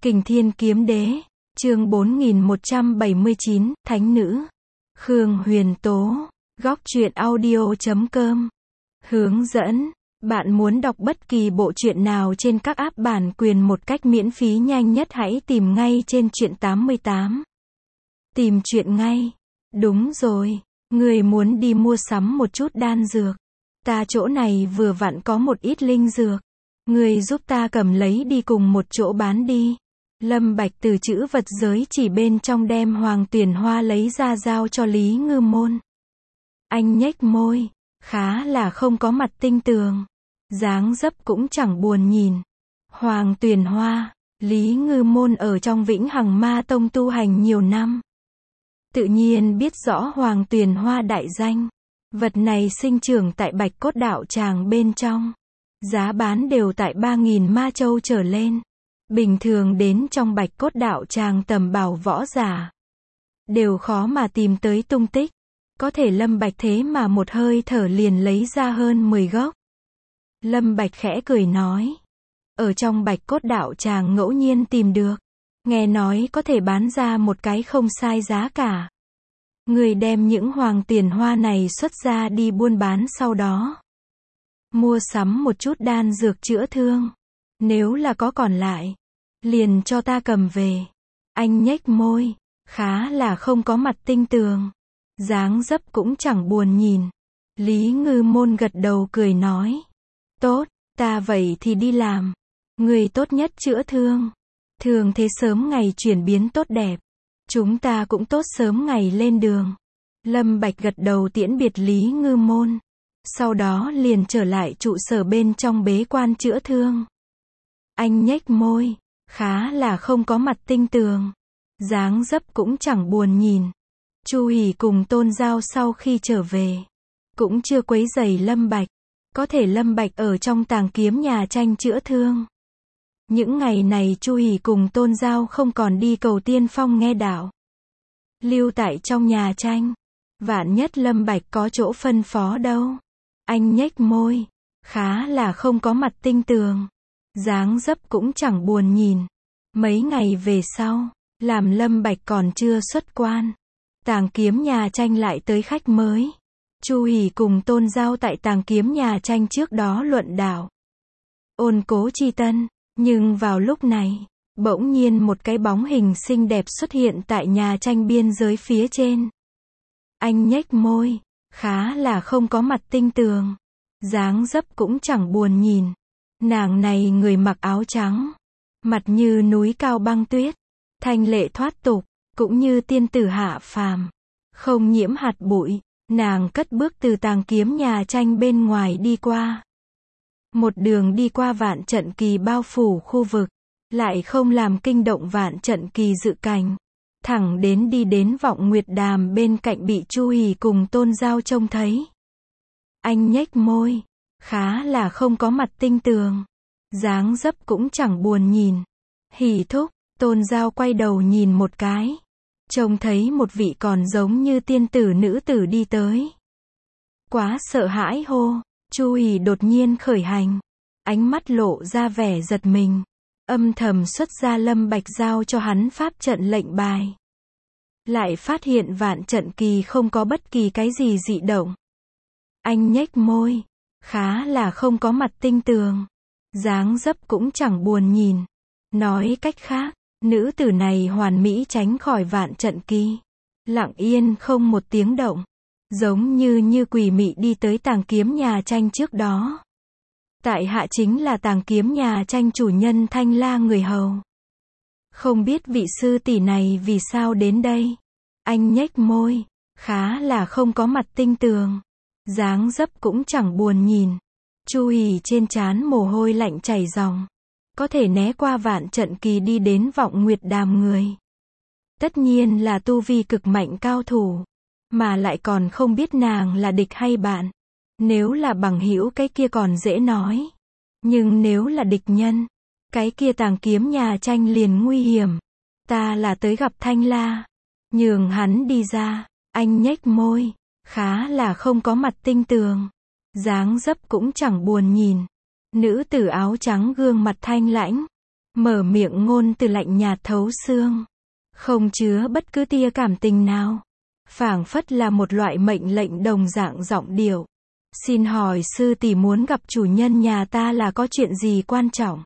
Kình Thiên Kiếm Đế, chương 4179, Thánh Nữ. Khương Huyền Tố, góc truyện audio.com. Hướng dẫn, bạn muốn đọc bất kỳ bộ truyện nào trên các app bản quyền một cách miễn phí nhanh nhất hãy tìm ngay trên truyện 88. Tìm truyện ngay. Đúng rồi, người muốn đi mua sắm một chút đan dược. Ta chỗ này vừa vặn có một ít linh dược. Người giúp ta cầm lấy đi cùng một chỗ bán đi. Lâm Bạch từ chữ vật giới chỉ bên trong đem Hoàng Tuyền Hoa lấy ra giao cho Lý Ngư Môn. Anh nhếch môi, khá là không có mặt tinh tường. Dáng dấp cũng chẳng buồn nhìn. Hoàng Tuyền Hoa, Lý Ngư Môn ở trong Vĩnh Hằng Ma Tông tu hành nhiều năm. Tự nhiên biết rõ Hoàng Tuyền Hoa đại danh. Vật này sinh trưởng tại Bạch Cốt Đạo Tràng bên trong. Giá bán đều tại 3.000 ma châu trở lên. Bình thường đến trong Bạch Cốt Đạo Tràng tầm bảo võ giả đều khó mà tìm tới tung tích. Có thể Lâm Bạch thế mà một hơi thở liền lấy ra hơn 10 gốc. Lâm Bạch khẽ cười nói. Ở trong Bạch Cốt Đạo Tràng ngẫu nhiên tìm được. Nghe nói có thể bán ra một cái không sai giá cả. Người đem những Hoàng Tuyền Hoa này xuất ra đi buôn bán sau đó. Mua sắm một chút đan dược chữa thương. Nếu là có còn lại, liền cho ta cầm về. Anh nhếch môi, khá là không có mặt tinh tường. Dáng dấp cũng chẳng buồn nhìn. Lý Ngư Môn gật đầu cười nói. Tốt, ta vậy thì đi làm. Người tốt nhất chữa thương. Thường thế sớm ngày chuyển biến tốt đẹp. Chúng ta cũng tốt sớm ngày lên đường. Lâm Bạch gật đầu tiễn biệt Lý Ngư Môn. Sau đó liền trở lại trụ sở bên trong bế quan chữa thương. Anh nhếch môi, khá là không có mặt tinh tường. Dáng dấp cũng chẳng buồn nhìn. Chu Hỉ cùng Tôn Giao sau khi trở về, cũng chưa quấy rầy Lâm Bạch. Có thể Lâm Bạch ở trong Tàng Kiếm nhà tranh chữa thương. Những ngày này Chu Hỉ cùng Tôn Giao không còn đi cầu tiên phong nghe đạo. Lưu tại trong nhà tranh. Vạn nhất Lâm Bạch có chỗ phân phó đâu. Anh nhếch môi, khá là không có mặt tinh tường. Dáng dấp cũng chẳng buồn nhìn. Mấy ngày về sau, làm Lâm Bạch còn chưa xuất quan. Tàng Kiếm nhà tranh lại tới khách mới. Chu Hỉ cùng Tôn Giao tại Tàng Kiếm nhà tranh trước đó luận đạo. Ôn cố chi tân. Nhưng vào lúc này, bỗng nhiên một cái bóng hình xinh đẹp xuất hiện tại nhà tranh biên giới phía trên. Anh nhếch môi, khá là không có mặt tinh tường. Dáng dấp cũng chẳng buồn nhìn. Nàng này người mặc áo trắng, mặt như núi cao băng tuyết, thanh lệ thoát tục, cũng như tiên tử hạ phàm, không nhiễm hạt bụi. Nàng cất bước từ Tàng Kiếm nhà tranh bên ngoài đi qua. Một đường đi qua Vạn Trận Kỳ bao phủ khu vực, lại không làm kinh động Vạn Trận Kỳ dự cảnh. Thẳng đến đi đến Vọng Nguyệt Đàm bên cạnh bị Chu Hỉ cùng Tôn Giao trông thấy. Anh nhếch môi, khá là không có mặt tinh tường. Dáng dấp cũng chẳng buồn nhìn. Hỉ thúc, Tôn Giao quay đầu nhìn một cái. Trông thấy một vị còn giống như tiên tử nữ tử đi tới. Quá sợ hãi hô. Chu Hỉ đột nhiên khởi hành. Ánh mắt lộ ra vẻ giật mình. Âm thầm xuất ra Lâm Bạch giao cho hắn pháp trận lệnh bài. Lại phát hiện Vạn Trận Kỳ không có bất kỳ cái gì dị động. Anh nhếch môi, khá là không có mặt tinh tường. Dáng dấp cũng chẳng buồn nhìn. Nói cách khác, nữ tử này hoàn mỹ tránh khỏi Vạn Trận Kỳ. Lặng yên không một tiếng động. Giống như quỷ mị đi tới Tàng Kiếm nhà tranh trước đó. Tại hạ chính là Tàng Kiếm nhà tranh chủ nhân Thanh La người hầu. Không biết vị sư tỷ này vì sao đến đây. Anh nhếch môi, khá là không có mặt tinh tường. Dáng dấp cũng chẳng buồn nhìn. Chu Hỉ trên trán mồ hôi lạnh chảy ròng. Có thể né qua Vạn Trận Kỳ đi đến Vọng Nguyệt Đàm người. Tất nhiên là tu vi cực mạnh cao thủ. Mà lại còn không biết nàng là địch hay bạn. Nếu là bằng hữu cái kia còn dễ nói. Nhưng nếu là địch nhân, cái kia Tàng Kiếm nhà tranh liền nguy hiểm. Ta là tới gặp Thanh La. Nhường hắn đi ra. Anh nhếch môi, khá là không có mặt tinh tường. Dáng dấp cũng chẳng buồn nhìn. Nữ tử áo trắng gương mặt thanh lãnh. Mở miệng ngôn từ lạnh nhạt thấu xương, không chứa bất cứ tia cảm tình nào. Phảng phất là một loại mệnh lệnh đồng dạng giọng điệu. Xin hỏi sư tỷ muốn gặp chủ nhân nhà ta là có chuyện gì quan trọng?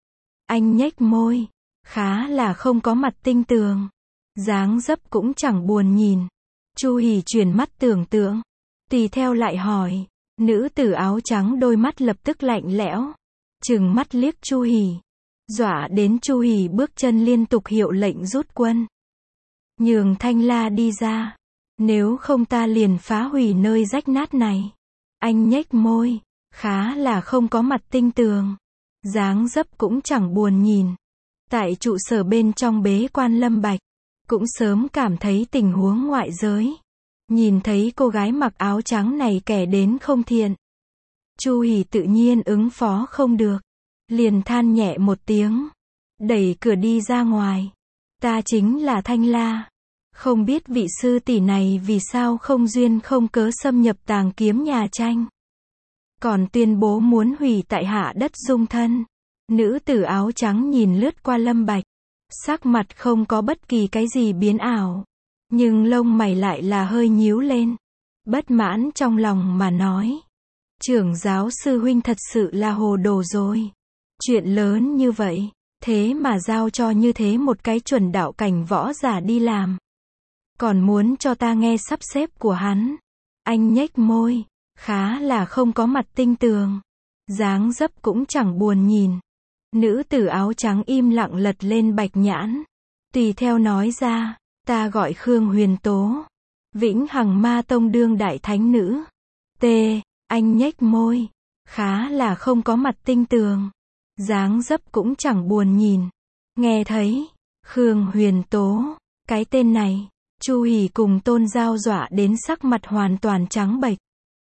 Anh nhếch môi, khá là không có mặt tinh tường. Dáng dấp cũng chẳng buồn nhìn. Chu Hỉ chuyển mắt tưởng tượng. Tùy theo lại hỏi. Nữ tử áo trắng đôi mắt lập tức lạnh lẽo. Trừng mắt liếc Chu Hỉ. Dọa đến Chu Hỉ bước chân liên tục hiệu lệnh rút quân. Nhường Thanh La đi ra. Nếu không ta liền phá hủy nơi rách nát này. Anh nhếch môi, khá là không có mặt tinh tường. Dáng dấp cũng chẳng buồn nhìn. Tại trụ sở bên trong bế quan Lâm Bạch, cũng sớm cảm thấy tình huống ngoại giới. Nhìn thấy cô gái mặc áo trắng này kẻ đến không thiện. Chu Hỉ tự nhiên ứng phó không được. Liền than nhẹ một tiếng. Đẩy cửa đi ra ngoài. Ta chính là Thanh La. Không biết vị sư tỷ này vì sao không duyên không cớ xâm nhập tàng kiếm nhà tranh. Còn tuyên bố muốn hủy tại hạ đất dung thân. Nữ tử áo trắng nhìn lướt qua Lâm Bạch. Sắc mặt không có bất kỳ cái gì biến ảo. Nhưng lông mày lại là hơi nhíu lên. Bất mãn trong lòng mà nói. Trưởng giáo sư huynh thật sự là hồ đồ rồi. Chuyện lớn như vậy, thế mà giao cho như thế một cái chuẩn đạo cảnh võ giả đi làm. Còn muốn cho ta nghe sắp xếp của hắn. Anh nhếch môi, khá là không có mặt tinh tường. Dáng dấp cũng chẳng buồn nhìn. Nữ tử áo trắng im lặng lật lên bạch nhãn. Tùy theo nói ra, ta gọi Khương Huyền Tố. Vĩnh Hằng Ma Tông đương đại thánh nữ. T. Anh nhếch môi, khá là không có mặt tinh tường. Dáng dấp cũng chẳng buồn nhìn. Nghe thấy, Khương Huyền Tố, cái tên này. Chu Hỉ cùng Tôn Giao dọa đến sắc mặt hoàn toàn trắng bệch.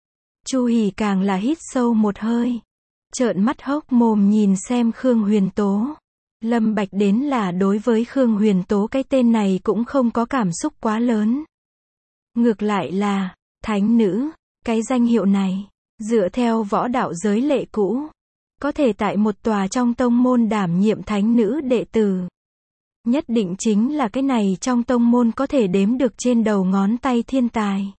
Chu Hỉ càng là hít sâu một hơi. Trợn mắt hốc mồm nhìn xem Khương Huyền Tố. Lâm Bạch đến là đối với Khương Huyền Tố cái tên này cũng không có cảm xúc quá lớn. Ngược lại là, thánh nữ, cái danh hiệu này, dựa theo võ đạo giới lệ cũ, có thể tại một tòa trong tông môn đảm nhiệm thánh nữ đệ tử. Nhất định chính là cái này trong tông môn có thể đếm được trên đầu ngón tay thiên tài.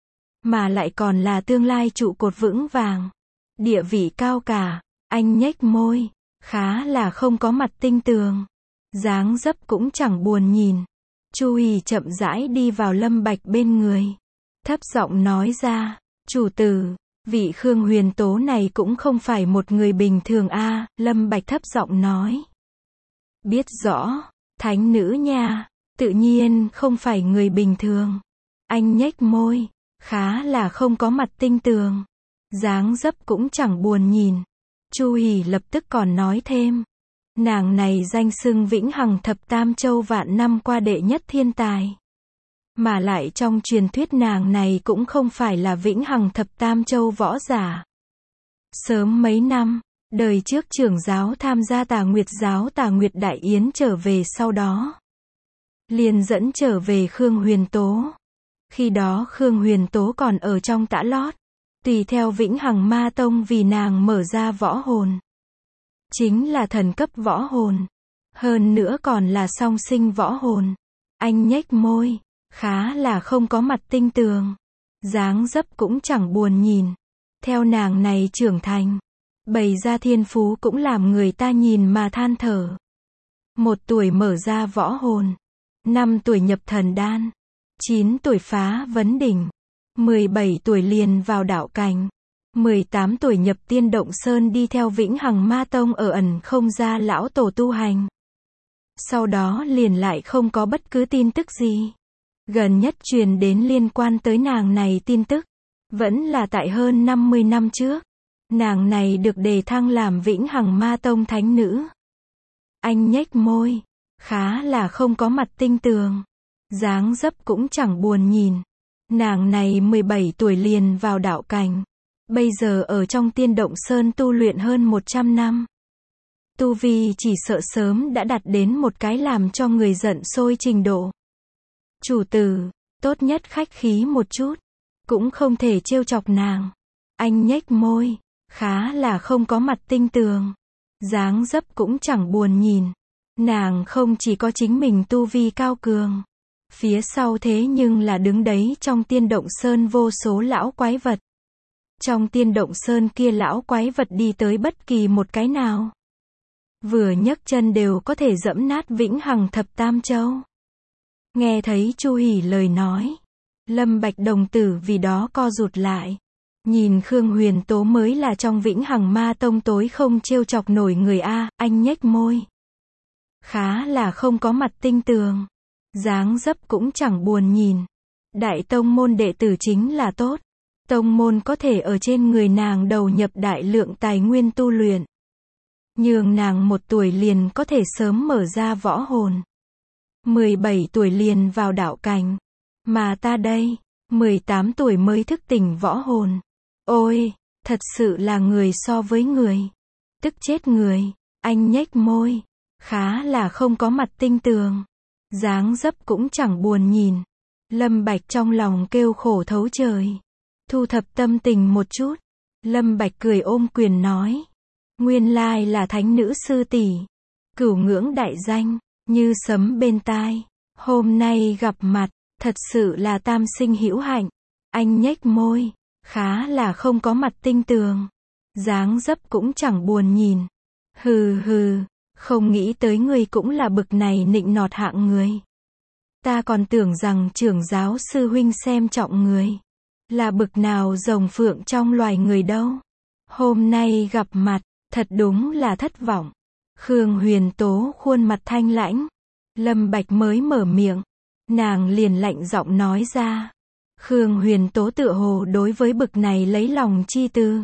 Mà lại còn là tương lai trụ cột vững vàng. Địa vị cao cả. Anh nhếch môi, khá là không có mặt tinh tường. Dáng dấp cũng chẳng buồn nhìn. Chu Hỉ chậm rãi đi vào Lâm Bạch bên người. Thấp giọng nói ra, chủ tử, vị Khương Huyền Tố này cũng không phải một người bình thường a. Lâm Bạch thấp giọng nói. Biết rõ, thánh nữ nha, tự nhiên không phải người bình thường. Anh nhếch môi, khá là không có mặt tinh tường. Dáng dấp cũng chẳng buồn nhìn. Chu Hỉ lập tức còn nói thêm. Nàng này danh xưng Vĩnh Hằng thập tam châu vạn năm qua đệ nhất thiên tài. Mà lại trong truyền thuyết nàng này cũng không phải là Vĩnh Hằng thập tam châu võ giả. Sớm mấy năm, đời trước trưởng giáo tham gia Tà Nguyệt giáo Tà Nguyệt Đại Yến trở về sau đó. Liền dẫn trở về Khương Huyền Tố. Khi đó Khương Huyền Tố còn ở trong tã lót. Tùy theo Vĩnh Hằng Ma Tông vì nàng mở ra võ hồn. Chính là thần cấp võ hồn. Hơn nữa còn là song sinh võ hồn. Anh nhếch môi, khá là không có mặt tinh tường. Dáng dấp cũng chẳng buồn nhìn. Theo nàng này trưởng thành, bày ra thiên phú cũng làm người ta nhìn mà than thở. 1 tuổi mở ra võ hồn. 5 tuổi nhập thần đan. 9 tuổi phá vấn đỉnh. 17 tuổi liền vào đạo cảnh. 18 tuổi nhập Tiên Động Sơn đi theo Vĩnh Hằng Ma Tông ở ẩn không gia lão tổ tu hành. Sau đó liền lại không có bất cứ tin tức gì. Gần nhất truyền đến liên quan tới nàng này tin tức. Vẫn là tại hơn 50 năm trước. Nàng này được đề thăng làm Vĩnh Hằng Ma Tông thánh nữ. Anh nhếch môi. Khá là không có mặt tinh tường. Dáng dấp cũng chẳng buồn nhìn. Nàng này 17 tuổi liền vào đạo cảnh. Bây giờ ở trong Tiên Động Sơn tu luyện hơn 100 năm. Tu vi chỉ sợ sớm đã đạt đến một cái làm cho người giận sôi trình độ. Chủ tử, tốt nhất khách khí một chút. Cũng không thể trêu chọc nàng. Anh nhếch môi, khá là không có mặt tinh tường. Dáng dấp cũng chẳng buồn nhìn. Nàng không chỉ có chính mình tu vi cao cường. Phía sau thế nhưng là đứng đấy trong Tiên Động Sơn vô số lão quái vật. Trong Tiên Động Sơn kia lão quái vật đi tới bất kỳ một cái nào. Vừa nhấc chân đều có thể dẫm nát vĩnh hằng thập tam châu. Nghe thấy Chu Hỉ lời nói. Lâm Bạch đồng tử vì đó co rụt lại. Nhìn Khương Huyền Tố mới là trong vĩnh hằng ma tông tối không trêu chọc nổi người a, anh nhếch môi. Khá là không có mặt tinh tường. Dáng dấp cũng chẳng buồn nhìn. Đại tông môn đệ tử chính là tốt. Tông môn có thể ở trên người nàng đầu nhập đại lượng tài nguyên tu luyện. Nhường nàng 1 tuổi liền có thể sớm mở ra võ hồn. 17 tuổi liền vào đạo cảnh. Mà ta đây, 18 tuổi mới thức tỉnh võ hồn. Ôi, thật sự là người so với người. Tức chết người. Anh nhếch môi. Khá là không có mặt tinh tường. Dáng dấp cũng chẳng buồn nhìn. Lâm Bạch trong lòng kêu khổ thấu trời. Thu thập tâm tình một chút. Lâm Bạch cười ôm quyền nói. Nguyên lai là thánh nữ sư tỷ. Cửu ngưỡng đại danh, như sấm bên tai. Hôm nay gặp mặt, thật sự là tam sinh hữu hạnh. Anh nhếch môi. Khá là không có mặt tinh tường. Dáng dấp cũng chẳng buồn nhìn. Hừ hừ. Không nghĩ tới ngươi cũng là bực này nịnh nọt hạng người. Ta còn tưởng rằng trưởng giáo sư huynh xem trọng người. Là bực nào rồng phượng trong loài người đâu. Hôm nay gặp mặt, thật đúng là thất vọng. Khương Huyền Tố khuôn mặt thanh lãnh. Lâm Bạch mới mở miệng. Nàng liền lạnh giọng nói ra. Khương Huyền Tố tựa hồ đối với bực này lấy lòng chi tư.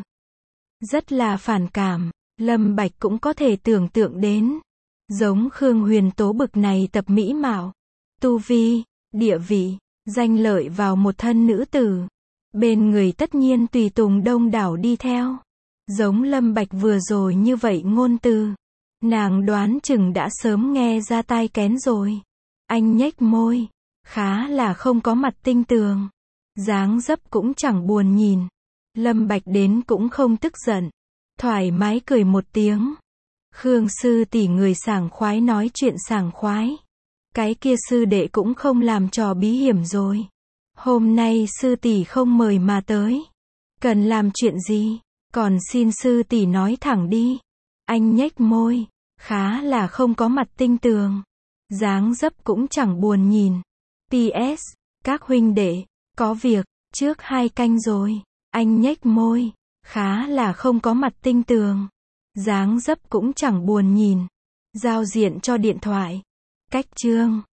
Rất là phản cảm. Lâm Bạch cũng có thể tưởng tượng đến. Giống Khương Huyền Tố bực này tập mỹ mạo. Tu vi, địa vị, danh lợi vào một thân nữ tử. Bên người tất nhiên tùy tùng đông đảo đi theo. Giống Lâm Bạch vừa rồi như vậy ngôn từ. Nàng đoán chừng đã sớm nghe ra tai kén rồi. Anh nhếch môi. Khá là không có mặt tinh tường. Dáng dấp cũng chẳng buồn nhìn. Lâm Bạch đến cũng không tức giận. Thoải mái cười một tiếng. Khương sư tỷ người sảng khoái nói chuyện sảng khoái. Cái kia sư đệ cũng không làm trò bí hiểm rồi. Hôm nay sư tỷ không mời mà tới. Cần làm chuyện gì? Còn xin sư tỷ nói thẳng đi. Anh nhếch môi. Khá là không có mặt tinh tường. Dáng dấp cũng chẳng buồn nhìn. PS. Các huynh đệ. Có việc. Trước 2 canh rồi. Anh nhếch môi. Khá là không có mặt tinh tường. Dáng dấp cũng chẳng buồn nhìn. Giao diện cho điện thoại. Cách chương.